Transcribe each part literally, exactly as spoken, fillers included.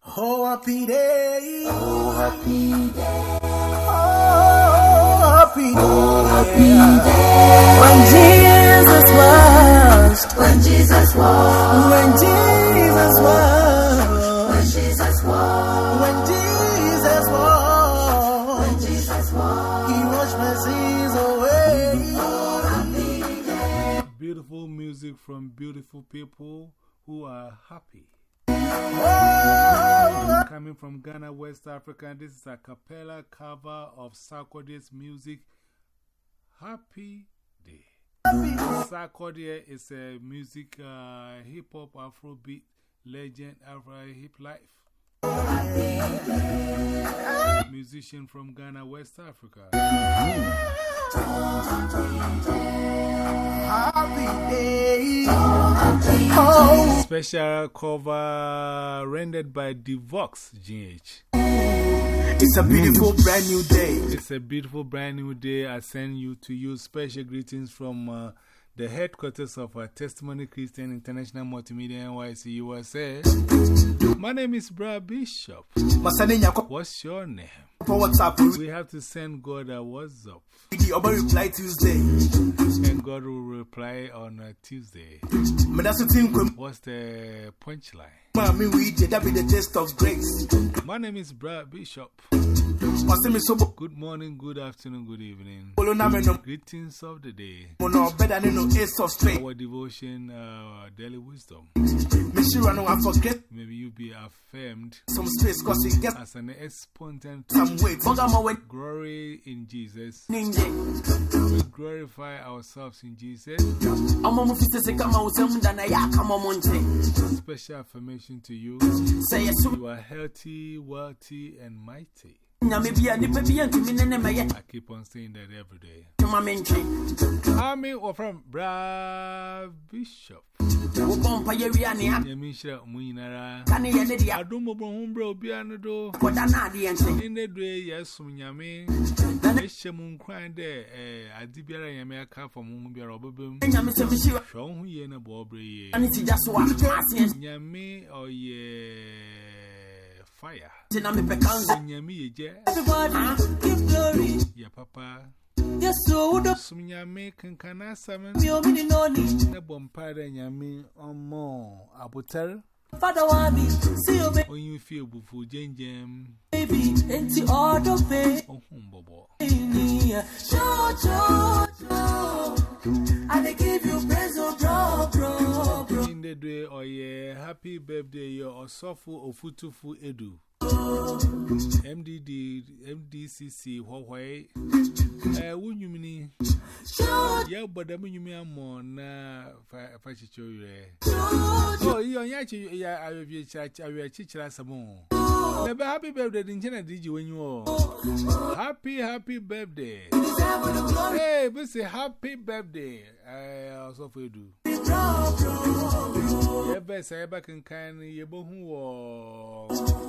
Oh, happy day. Oh, happy day. Oh, happy day. Oh, happy day. When Jesus washed. When Jesus washed. When Jesus washed. When Jesus washed. When Jesus washed. When Jesus washed. He washed my sins away. Oh, happy day. Beautiful music from beautiful people who are happy. Oh, Coming from Ghana, West Africa, this is a cappella cover of Sarkodie's music, Happy Day. Sarkodie is a music, uh, hip hop, Afrobeat legend, Afro hip life. Musician from Ghana, West Africa. happy day. Oh, Special cover rendered by Devox G H. it's a beautiful brand new day. It's a beautiful brand new day. I send you to you special greetings from uh, the headquarters of our Testimony Christian International Multimedia N Y C U S A. My name is Brad Bishop. What's your name? We have to send God a what's up. Reply Tuesday. And God will reply on a Tuesday. What's the punchline? The taste of grace. My name is Brad Bishop. Good morning, good afternoon, good evening. Greetings of the day. Our devotion, uh, daily wisdom. Maybe you be affirmed as an exponent of glory in Jesus. We glorify ourselves in Jesus. Special affirmation to you. You are healthy, wealthy, and mighty. I keep on saying that every day. I'm or from Brad Bishop. Yamisha Munara. I don't know Humbro Bianado. In the day, yes, Munyame. Eshamun crying there. I did be a Yamaka from Mumbia Robabum. Show who ye in a Bobry. Yame or ye. Fire. Nyami je. Give glory. Ya papa. Yes, so Sunyame kankana samen. you mean no need. Na bompare nyami omo abutar. Father Wami, see you On you feel bufu jenjem. baby, and see all the pain. Oh humbobo. Show, show, show. And they give you praise, oh, bro, bro, bro. In the day or ye happy birthday your osofu ofutufu edu. M D D M D C C Huawei. Eh wunyumini. Ya bodamu nyumi amo na fa chicho yure. Oh iyo nyachi ya awe chachi awe chichira samo. Nebe happy birthday dinchena diji wenyu. Happy happy birthday. Hey, we say happy birthday. Eh osofu edu. Yeah, best I back in kind yebo hu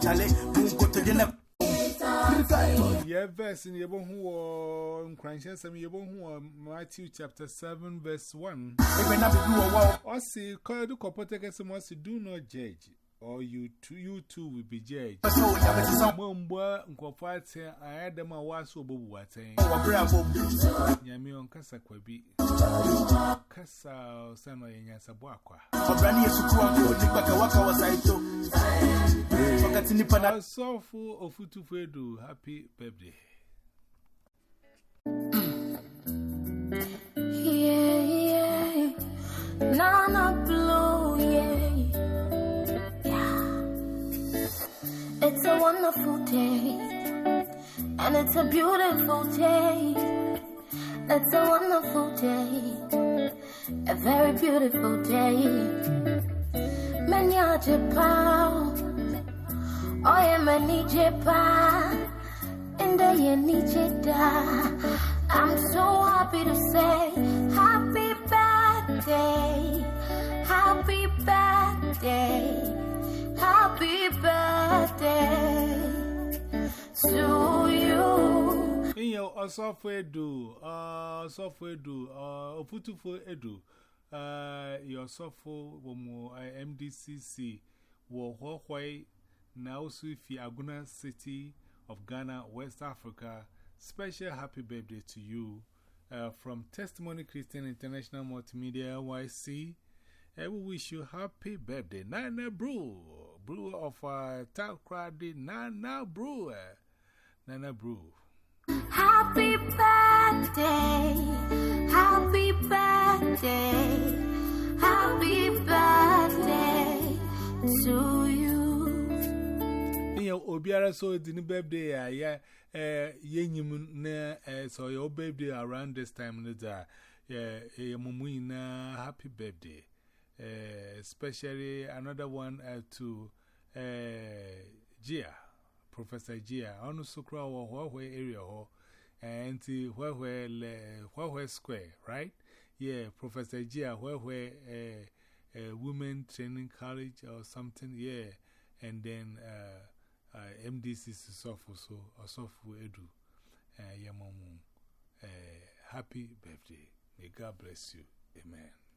yeah, verse in yebo hu in Christian yebo hu Matthew chapter seven verse one. Osi call the corporate some do not judge, or you too you too will be judged. Mumba nkofate ayadema waso bobu waten. Nyami on kasa kwabi. Kasa sano yenyasa bwakwa. Sofu ofutu fedu happy birthday. Yeah, yeah. Nana Blue, yeah. Yeah. It's a wonderful day. And it's a beautiful day. It's a wonderful day. A very beautiful day. Manya Japan. Oh, yeah, many Japan. And I need I'm so happy to say happy birthday. Happy birthday. Happy birthday to you. In your software do, uh, software do, uh, Oputufu Edu, uh, your software, M D C C, Wo Huawei, Now, Sufi Aguna City of Ghana, West Africa. Special happy birthday to you uh, from Testimony Christian International Multimedia N Y C. I will wish you happy birthday, Nana Brew, brewer of uh, Takradi, Nana Brew, Nana Brew. Happy birthday, happy birthday, happy birthday to you. Obiara so didn't birthday, uh, yeah, uh, yen so your birthday around this time, yeah, a mumuina, happy birthday. Uh, especially another one uh, to uh, Gia, Professor Gia, on Sukra or Huawei area, and to Huawei Square, right? Yeah, Professor Gia, Huawei uh, uh, Women Training College or something, yeah, and then uh, uh, M D C C Sofu, so or Sofu Edu, uh, Yamamu. Uh, happy birthday. May God bless you. Amen.